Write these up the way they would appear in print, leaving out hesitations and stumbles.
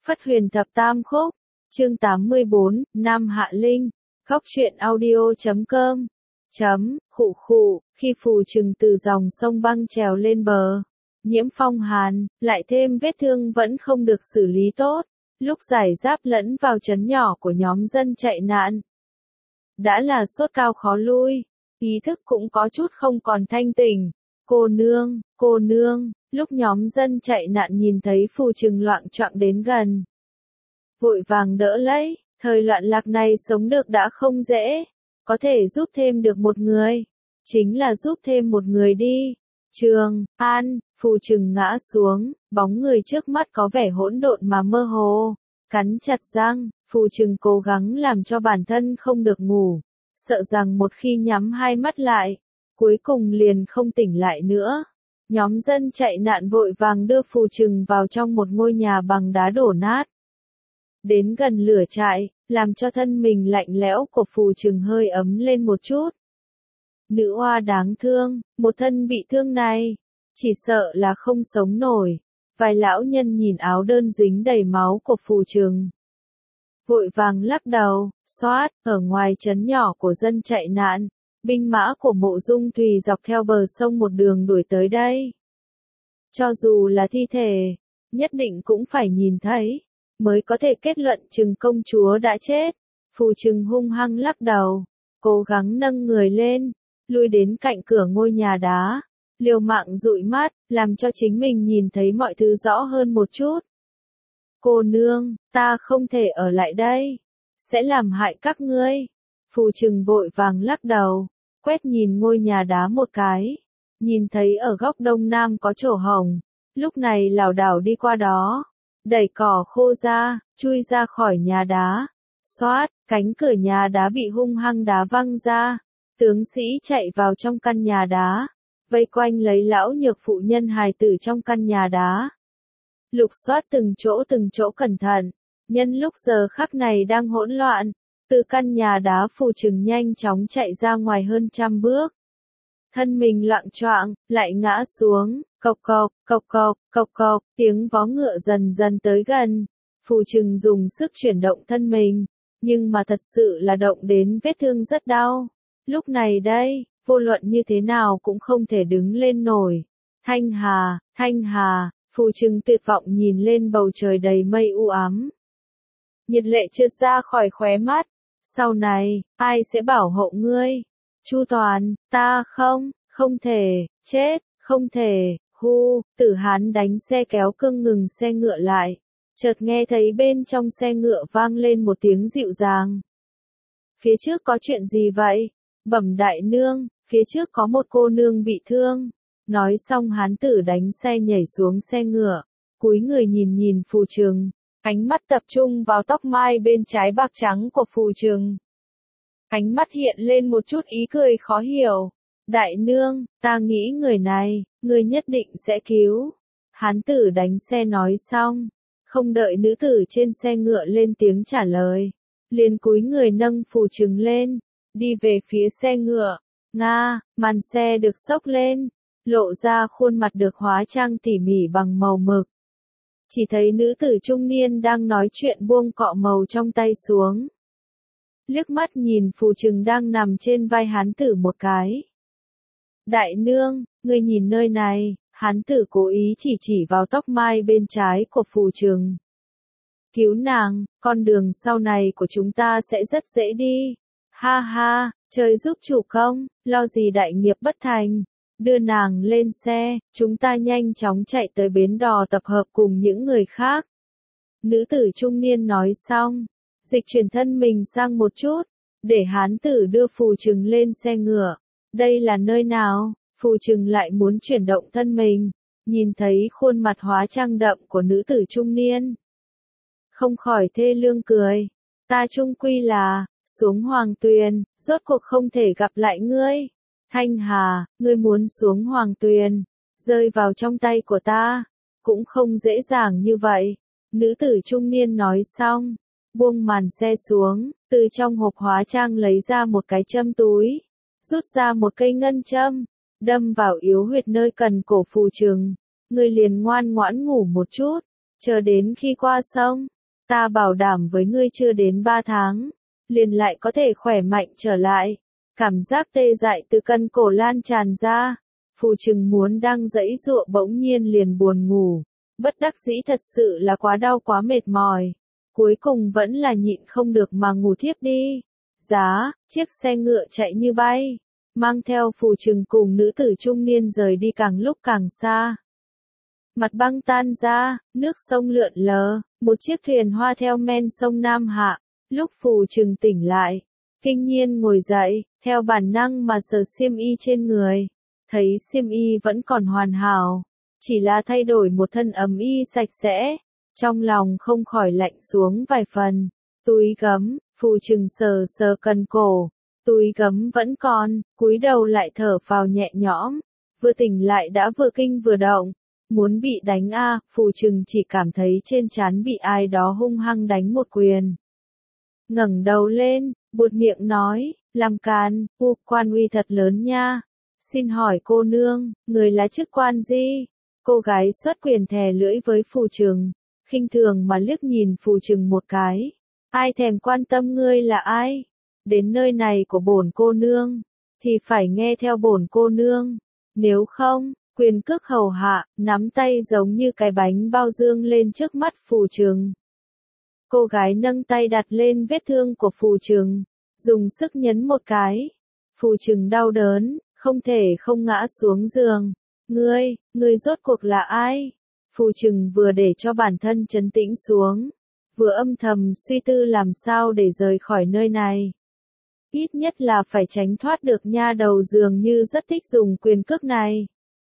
Phất Huyền Thập Tam Khúc, chương 84, Nam Hạ Linh, Góc truyện audio.com. Khụ khụ, khi Phù Trừng từ dòng sông băng trèo lên bờ, nhiễm phong hàn, lại thêm vết thương vẫn không được xử lý tốt, lúc giải giáp lẫn vào trấn nhỏ của nhóm dân chạy nạn. Đã là sốt cao khó lui, ý thức cũng có chút không còn thanh tỉnh. Cô nương, lúc nhóm dân chạy nạn nhìn thấy Phù Trừng loạng choạng đến gần, vội vàng đỡ lấy, thời loạn lạc này sống được đã không dễ, có thể giúp thêm được một người, chính là giúp thêm một người đi. Trường An, Phù Trừng ngã xuống, bóng người trước mắt có vẻ hỗn độn mà mơ hồ, cắn chặt răng, Phù Trừng cố gắng làm cho bản thân không được ngủ, sợ rằng một khi nhắm hai mắt lại, cuối cùng liền không tỉnh lại nữa. Nhóm dân chạy nạn vội vàng đưa Phù Trừng vào trong một ngôi nhà bằng đá đổ nát. Đến gần lửa trại, làm cho thân mình lạnh lẽo của Phù Trừng hơi ấm lên một chút. Nữ oa đáng thương, một thân bị thương này, chỉ sợ là không sống nổi. Vài lão nhân nhìn áo đơn dính đầy máu của Phù Trừng, vội vàng lắc đầu, xoát, ở ngoài trấn nhỏ của dân chạy nạn, binh mã của Mộ Dung Thùy dọc theo bờ sông một đường đuổi tới đây. Cho dù là thi thể, nhất định cũng phải nhìn thấy, mới có thể kết luận Trừng công chúa đã chết. Phù Trừng hung hăng lắc đầu, cố gắng nâng người lên, lui đến cạnh cửa ngôi nhà đá, liều mạng dụi mắt, làm cho chính mình nhìn thấy mọi thứ rõ hơn một chút. Cô nương, ta không thể ở lại đây, sẽ làm hại các ngươi. Phù Trừng vội vàng lắc đầu, quét nhìn ngôi nhà đá một cái, nhìn thấy ở góc đông nam có chỗ hổng, lúc này lảo đảo đi qua đó, đẩy cỏ khô ra, chui ra khỏi nhà đá, xoát, cánh cửa nhà đá bị hung hăng đá văng ra, tướng sĩ chạy vào trong căn nhà đá, vây quanh lấy lão nhược phụ nhân hài tử trong căn nhà đá. Lục soát từng chỗ cẩn thận, nhân lúc giờ khắc này đang hỗn loạn, từ căn nhà đá Phù Trừng nhanh chóng chạy ra ngoài hơn 100 bước. Thân mình loạng choạng, lại ngã xuống, cộc cộc, tiếng vó ngựa dần dần tới gần. Phù Trừng dùng sức chuyển động thân mình, nhưng mà thật sự là động đến vết thương rất đau. Lúc này đây, vô luận như thế nào cũng không thể đứng lên nổi. Thanh Hà, Phù Trừng tuyệt vọng nhìn lên bầu trời đầy mây u ám. Nhiệt lệ trượt ra khỏi khóe mắt, sau này, ai sẽ bảo hộ ngươi? Chu Toàn, ta không thể, chết, không thể, Tử Hán đánh xe kéo cương ngừng xe ngựa lại, chợt nghe thấy bên trong xe ngựa vang lên một tiếng dịu dàng. Phía trước có chuyện gì vậy? Bẩm đại nương, phía trước có một cô nương bị thương. Nói xong hán tử đánh xe nhảy xuống xe ngựa, cúi người nhìn Phù Trừng, ánh mắt tập trung vào tóc mai bên trái bạc trắng của Phù Trừng. Ánh mắt hiện lên một chút ý cười khó hiểu. Đại nương, ta nghĩ người này, người nhất định sẽ cứu. Hán tử đánh xe nói xong, không đợi nữ tử trên xe ngựa lên tiếng trả lời, liền cúi người nâng Phù Trừng lên, đi về phía xe ngựa. Màn xe được xốc lên, lộ ra khuôn mặt được hóa trang tỉ mỉ bằng màu mực. Chỉ thấy nữ tử trung niên đang nói chuyện buông cọ màu trong tay xuống. Liếc mắt nhìn Phù Trừng đang nằm trên vai hán tử một cái. Đại nương, ngươi nhìn nơi này, hán tử cố ý chỉ vào tóc mai bên trái của Phù Trừng. Cứu nàng, con đường sau này của chúng ta sẽ rất dễ đi. Ha, trời giúp chủ công, lo gì đại nghiệp bất thành. Đưa nàng lên xe, chúng ta nhanh chóng chạy tới bến đò tập hợp cùng những người khác. Nữ tử trung niên nói xong, dịch chuyển thân mình sang một chút, để hán tử đưa Phù Trừng lên xe ngựa. Đây là nơi nào? Phù Trừng lại muốn chuyển động thân mình, nhìn thấy khuôn mặt hóa trang đậm của nữ tử trung niên, không khỏi thê lương cười. Ta chung quy là xuống Hoàng Tuyền, rốt cuộc không thể gặp lại ngươi. Thanh Hà, ngươi muốn xuống Hoàng Tuyền, rơi vào trong tay của ta, cũng không dễ dàng như vậy. Nữ tử trung niên nói xong, buông màn xe xuống, từ trong hộp hóa trang lấy ra một cái châm túi, rút ra một cây ngân châm, đâm vào yếu huyệt nơi cần cổ Phù Trừng. Ngươi liền ngoan ngoãn ngủ một chút, chờ đến khi qua sông, ta bảo đảm với ngươi chưa đến 3 tháng, liền lại có thể khỏe mạnh trở lại. Cảm giác tê dại từ cân cổ lan tràn ra, Phù Trừng muốn đang giãy giụa bỗng nhiên liền buồn ngủ, bất đắc dĩ thật sự là quá đau quá mệt mỏi, cuối cùng vẫn là nhịn không được mà ngủ thiếp đi. Giá, chiếc xe ngựa chạy như bay, mang theo Phù Trừng cùng nữ tử trung niên rời đi càng lúc càng xa. Mặt băng tan ra, nước sông lượn lờ, một chiếc thuyền hoa theo men sông Nam Hạ. Lúc Phù Trừng tỉnh lại, kinh nhiên ngồi dậy, theo bản năng mà sờ xiêm y trên người, thấy xiêm y vẫn còn hoàn hảo, chỉ là thay đổi một thân ấm y sạch sẽ, trong lòng không khỏi lạnh xuống vài phần. Túi gấm, Phù Trừng sờ sờ cần cổ, túi gấm vẫn còn, cúi đầu lại thở phào nhẹ nhõm, vừa tỉnh lại đã vừa kinh vừa động. Muốn bị đánh a, Phù Trừng chỉ cảm thấy trên trán bị ai đó hung hăng đánh một quyền. Ngẩng đầu lên, buột miệng nói, làm càn, quan uy thật lớn nha. Xin hỏi cô nương, người là chức quan gì? Cô gái xuất quyền thè lưỡi với Phù Trừng, khinh thường mà liếc nhìn Phù Trừng một cái. Ai thèm quan tâm ngươi là ai? Đến nơi này của bổn cô nương, thì phải nghe theo bổn cô nương. Nếu không, quyền cước hầu hạ, nắm tay giống như cái bánh bao dương lên trước mắt Phù Trừng. Cô gái nâng tay đặt lên vết thương của Phù Trừng, dùng sức nhấn một cái. Phù Trừng đau đớn, không thể không ngã xuống giường. Ngươi rốt cuộc là ai? Phù Trừng vừa để cho bản thân trấn tĩnh xuống, vừa âm thầm suy tư làm sao để rời khỏi nơi này. Ít nhất là phải tránh thoát được nha đầu dường như rất thích dùng quyền cước này.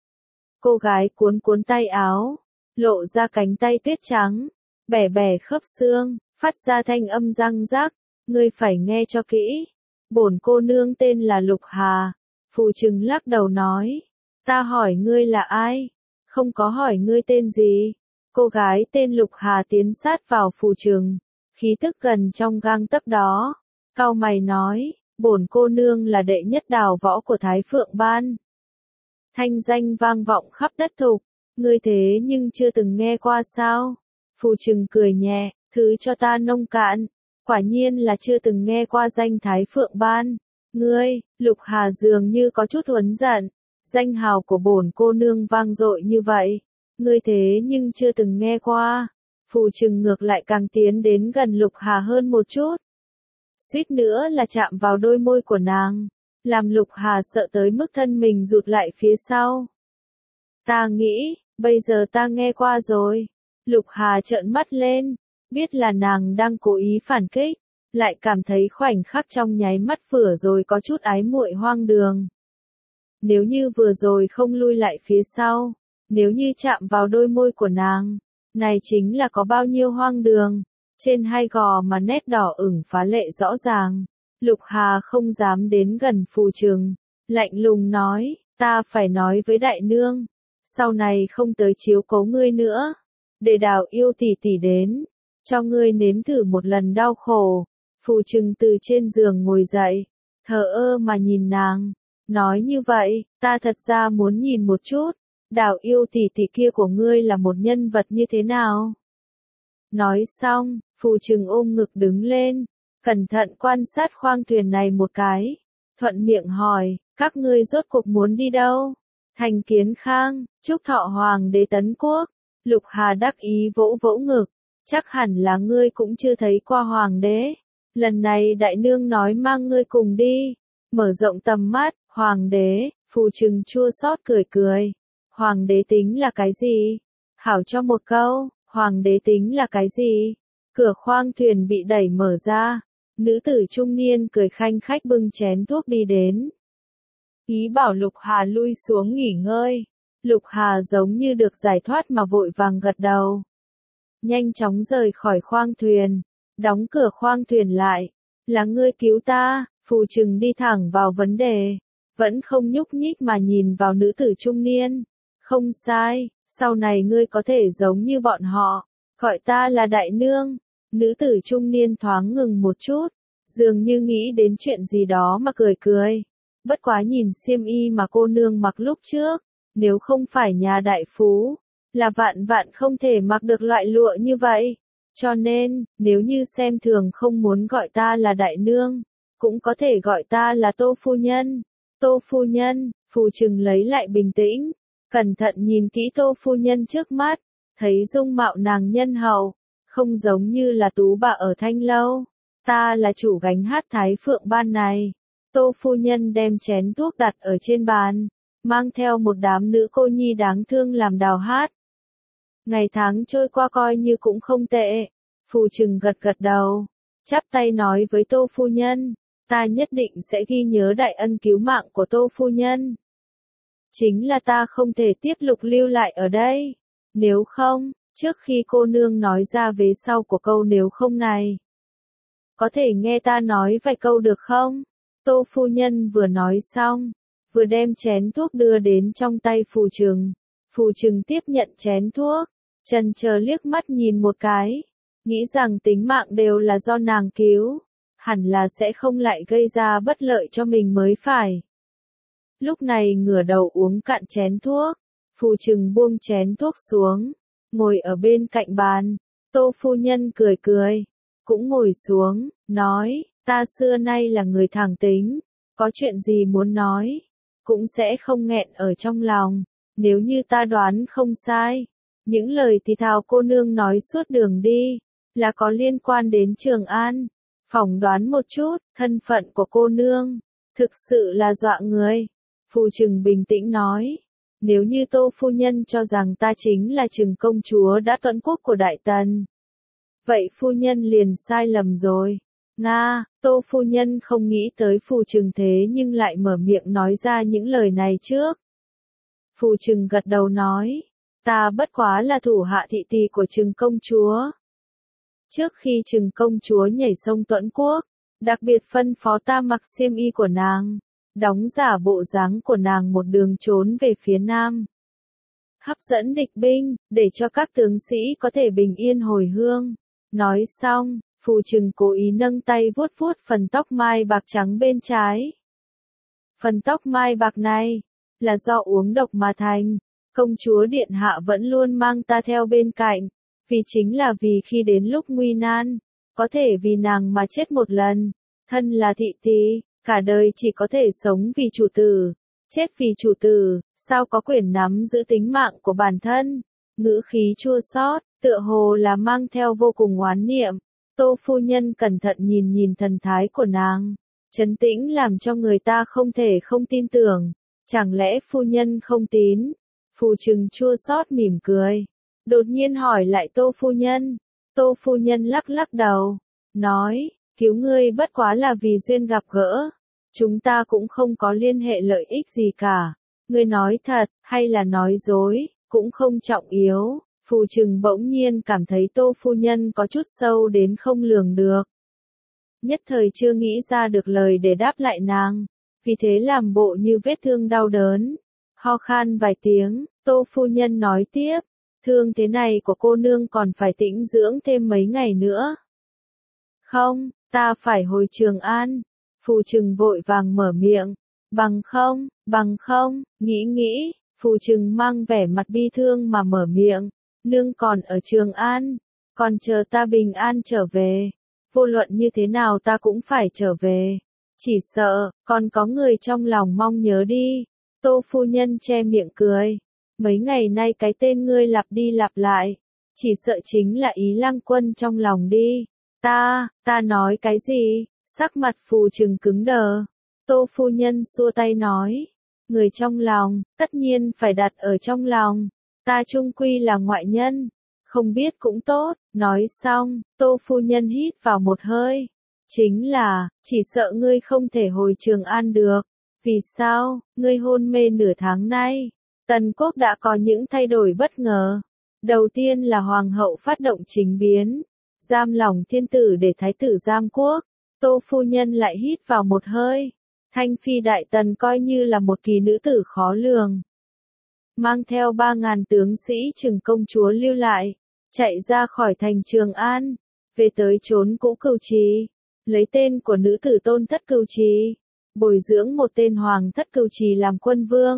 Cô gái cuốn cuốn tay áo, lộ ra cánh tay tuyết trắng, bẻ bẻ khớp xương, phát ra thanh âm răng rắc. Ngươi phải nghe cho kỹ. Bổn cô nương tên là Lục Hà. Phù Trừng lắc đầu nói. Ta hỏi ngươi là ai? Không có hỏi ngươi tên gì. Cô gái tên Lục Hà tiến sát vào Phù Trừng, khí tức gần trong gang tấc đó. Cau mày nói, bổn cô nương là đệ nhất đào võ của Thái Phượng Ban. Thanh danh vang vọng khắp đất thục, ngươi thế nhưng chưa từng nghe qua sao? Phù Trừng cười nhẹ, thứ cho ta nông cạn, quả nhiên là chưa từng nghe qua danh Thái Phượng Ban. Ngươi, Lục Hà dường như có chút uất giận, danh hào của bổn cô nương vang dội như vậy, ngươi thế nhưng chưa từng nghe qua. Phù Trừng ngược lại càng tiến đến gần Lục Hà hơn một chút, suýt nữa là chạm vào đôi môi của nàng, làm Lục Hà sợ tới mức thân mình rụt lại phía sau. Ta nghĩ, bây giờ ta nghe qua rồi. Lục Hà trợn mắt lên, biết là nàng đang cố ý phản kích, lại cảm thấy khoảnh khắc trong nháy mắt vừa rồi có chút ái muội hoang đường. Nếu như vừa rồi không lui lại phía sau, nếu như chạm vào đôi môi của nàng, này chính là có bao nhiêu hoang đường. Trên hai gò mà nét đỏ ửng phá lệ rõ ràng. Lục Hà không dám đến gần Phù Trừng, lạnh lùng nói, ta phải nói với đại nương, sau này không tới chiếu cố ngươi nữa, để Đào yêu tỷ tỷ đến, cho ngươi nếm thử một lần đau khổ. Phù Trừng từ trên giường ngồi dậy, thờ ơ mà nhìn nàng, nói như vậy, ta thật ra muốn nhìn một chút, Đào yêu tỷ tỷ kia của ngươi là một nhân vật như thế nào. Nói xong, Phù Trừng ôm ngực đứng lên, cẩn thận quan sát khoang thuyền này một cái, thuận miệng hỏi, các ngươi rốt cuộc muốn đi đâu? Thành Kiến Khang, chúc thọ hoàng đế tấn quốc. Lục Hà đắc ý vỗ vỗ ngực, chắc hẳn là ngươi cũng chưa thấy qua hoàng đế. Lần này đại nương nói mang ngươi cùng đi. Mở rộng tầm mắt, hoàng đế, Phù Trừng chua xót cười cười. Hoàng đế tính là cái gì? Hảo cho một câu, hoàng đế tính là cái gì? Cửa khoang thuyền bị đẩy mở ra, nữ tử trung niên cười khanh khách bưng chén thuốc đi đến. Ý bảo Lục Hà lui xuống nghỉ ngơi. Lục Hà giống như được giải thoát mà vội vàng gật đầu. Nhanh chóng rời khỏi khoang thuyền, đóng cửa khoang thuyền lại. Là ngươi cứu ta. Phù Trừng đi thẳng vào vấn đề, vẫn không nhúc nhích mà nhìn vào nữ tử trung niên. Không sai, sau này ngươi có thể giống như bọn họ, gọi ta là đại nương. Nữ tử trung niên thoáng ngừng một chút, dường như nghĩ đến chuyện gì đó mà cười cười. Bất quá nhìn xiêm y mà cô nương mặc lúc trước, nếu không phải nhà đại phú, là vạn vạn không thể mặc được loại lụa như vậy. Cho nên, nếu như xem thường không muốn gọi ta là đại nương, cũng có thể gọi ta là Tô phu nhân. Tô phu nhân, Phù Trừng lấy lại bình tĩnh, cẩn thận nhìn kỹ Tô phu nhân trước mắt, thấy dung mạo nàng nhân hậu, không giống như là tú bà ở Thanh Lâu. Ta là chủ gánh hát Thái Phượng ban này. Tô phu nhân đem chén thuốc đặt ở trên bàn, mang theo một đám nữ cô nhi đáng thương làm đào hát. Ngày tháng trôi qua coi như cũng không tệ. Phù Trừng gật gật đầu, chắp tay nói với Tô phu nhân, ta nhất định sẽ ghi nhớ đại ân cứu mạng của Tô phu nhân. Chính là ta không thể tiếp tục lưu lại ở đây. Nếu không, trước khi cô nương nói ra vế sau của câu nếu không này, có thể nghe ta nói vài câu được không? Tô phu nhân vừa nói xong, vừa đem chén thuốc đưa đến trong tay Phù Trừng. Phù Trừng tiếp nhận chén thuốc, chần chờ liếc mắt nhìn một cái, nghĩ rằng tính mạng đều là do nàng cứu, hẳn là sẽ không lại gây ra bất lợi cho mình mới phải. Lúc này ngửa đầu uống cạn chén thuốc, Phù Trừng buông chén thuốc xuống, ngồi ở bên cạnh bàn. Tô phu nhân cười cười, cũng ngồi xuống, nói, ta xưa nay là người thẳng tính, có chuyện gì muốn nói, cũng sẽ không nghẹn ở trong lòng. Nếu như ta đoán không sai, những lời thì thào cô nương nói suốt đường đi, là có liên quan đến Trường An. Phỏng đoán một chút, thân phận của cô nương, thực sự là dọa người. Phù Trừng bình tĩnh nói, nếu như Tô phu nhân cho rằng ta chính là Trừng công chúa đã tuẫn quốc của Đại Tần, vậy phu nhân liền sai lầm rồi. Nga, Tô phu nhân không nghĩ tới Phù Trừng thế nhưng lại mở miệng nói ra những lời này trước. Phù Trừng gật đầu nói, ta bất quá là thủ hạ thị tỳ của Trừng công chúa. Trước khi Trừng công chúa nhảy sông tuẫn quốc, đặc biệt phân phó ta mặc xiêm y của nàng, đóng giả bộ dáng của nàng một đường trốn về phía nam, hấp dẫn địch binh, để cho các tướng sĩ có thể bình yên hồi hương. Nói xong, Phù Trừng cố ý nâng tay vuốt vuốt phần tóc mai bạc trắng bên trái. Phần tóc mai bạc này, là do uống độc mà thành. Công chúa điện hạ vẫn luôn mang ta theo bên cạnh, vì chính là vì khi đến lúc nguy nan, có thể vì nàng mà chết một lần. Thân là thị tỳ, cả đời chỉ có thể sống vì chủ tử, chết vì chủ tử, sao có quyền nắm giữ tính mạng của bản thân. Ngữ khí chua xót, tựa hồ là mang theo vô cùng oán niệm. Tô phu nhân cẩn thận nhìn nhìn thần thái của nàng, trấn tĩnh làm cho người ta không thể không tin tưởng. Chẳng lẽ phu nhân không tín? Phù Trừng chua xót mỉm cười, đột nhiên hỏi lại Tô phu nhân. Tô phu nhân lắc lắc đầu, nói, cứu ngươi bất quá là vì duyên gặp gỡ, chúng ta cũng không có liên hệ lợi ích gì cả. Ngươi nói thật, hay là nói dối, cũng không trọng yếu. Phù Trừng bỗng nhiên cảm thấy Tô phu nhân có chút sâu đến không lường được. Nhất thời chưa nghĩ ra được lời để đáp lại nàng, vì thế làm bộ như vết thương đau đớn. Ho khan vài tiếng, Tô phu nhân nói tiếp, thương thế này của cô nương còn phải tĩnh dưỡng thêm mấy ngày nữa. Không, ta phải hồi Trường An. Phù Trừng vội vàng mở miệng, bằng không, nghĩ, Phù Trừng mang vẻ mặt bi thương mà mở miệng, nương còn ở Trường An, còn chờ ta bình an trở về, vô luận như thế nào ta cũng phải trở về, chỉ sợ, còn có người trong lòng mong nhớ đi. Tô phu nhân che miệng cười, mấy ngày nay cái tên ngươi lặp đi lặp lại, chỉ sợ chính là Ý Lang Quân trong lòng đi. Ta nói cái gì? Sắc mặt Phù Trừng cứng đờ. Tô phu nhân xua tay nói, người trong lòng, tất nhiên phải đặt ở trong lòng, ta chung quy là ngoại nhân, không biết cũng tốt. Nói xong, Tô phu nhân hít vào một hơi, chính là, chỉ sợ ngươi không thể hồi Trường An được. Vì sao? Ngươi hôn mê nửa tháng nay, Tần quốc đã có những thay đổi bất ngờ. Đầu tiên là hoàng hậu phát động chính biến, giam lỏng thiên tử để thái tử giam quốc. Tô phu nhân lại hít vào một hơi. Thanh phi đại tần coi như là một kỳ nữ tử khó lường, mang theo 3.000 tướng sĩ Trừng công chúa lưu lại, chạy ra khỏi thành Trường An, về tới trốn cũ Cửu Trì, lấy tên của nữ tử Tôn Thất Cửu Trì, bồi dưỡng một tên Hoàng Thất Cửu Trì làm quân vương.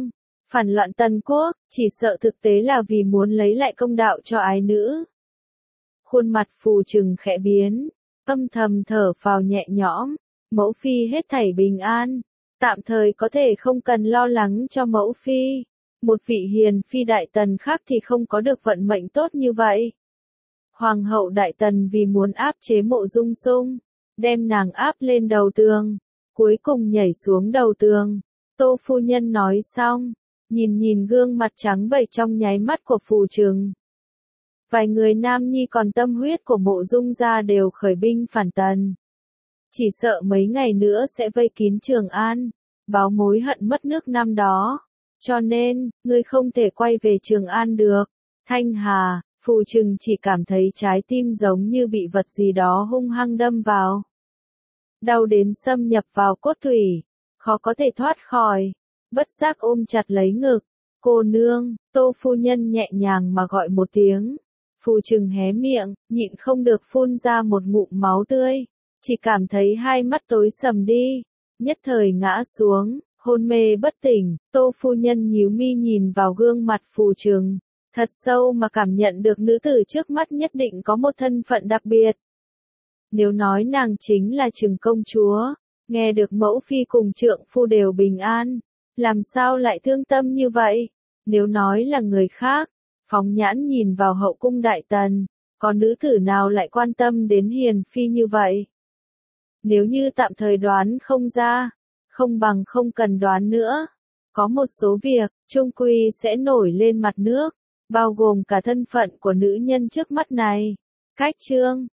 Phản loạn Tần quốc, chỉ sợ thực tế là vì muốn lấy lại công đạo cho ái nữ. Khuôn mặt Phù Trừng khẽ biến, âm thầm thở phào nhẹ nhõm, mẫu phi hết thảy bình an, tạm thời có thể không cần lo lắng cho mẫu phi. Một vị hiền phi đại tần khác thì không có được vận mệnh tốt như vậy. Hoàng hậu đại tần vì muốn áp chế Mộ Dung Sung, đem nàng áp lên đầu tường, cuối cùng nhảy xuống đầu tường. Tô phu nhân nói xong, nhìn gương mặt trắng bệch trong nháy mắt của Phù Trừng. Vài người nam nhi còn tâm huyết của Mộ Dung gia đều khởi binh phản tần. Chỉ sợ mấy ngày nữa sẽ vây kín Trường An, báo mối hận mất nước năm đó. Cho nên, ngươi không thể quay về Trường An được. Thanh Hà, Phù Trừng chỉ cảm thấy trái tim giống như bị vật gì đó hung hăng đâm vào. Đau đến xâm nhập vào cốt thủy, khó có thể thoát khỏi. Bất giác ôm chặt lấy ngực. Cô nương, Tô phu nhân nhẹ nhàng mà gọi một tiếng. Phù Trừng hé miệng, nhịn không được phun ra một ngụm máu tươi. Chỉ cảm thấy hai mắt tối sầm đi. Nhất thời ngã xuống, hôn mê bất tỉnh. Tô phu nhân nhíu mi nhìn vào gương mặt Phù Trừng. Thật sâu mà cảm nhận được nữ tử trước mắt nhất định có một thân phận đặc biệt. Nếu nói nàng chính là Trừng công chúa, nghe được mẫu phi cùng trượng phu đều bình an, làm sao lại thương tâm như vậy? Nếu nói là người khác, phóng nhãn nhìn vào hậu cung đại tần, có nữ tử nào lại quan tâm đến hiền phi như vậy? Nếu như tạm thời đoán không ra, không bằng không cần đoán nữa. Có một số việc, chung quy sẽ nổi lên mặt nước, bao gồm cả thân phận của nữ nhân trước mắt này. Cách chương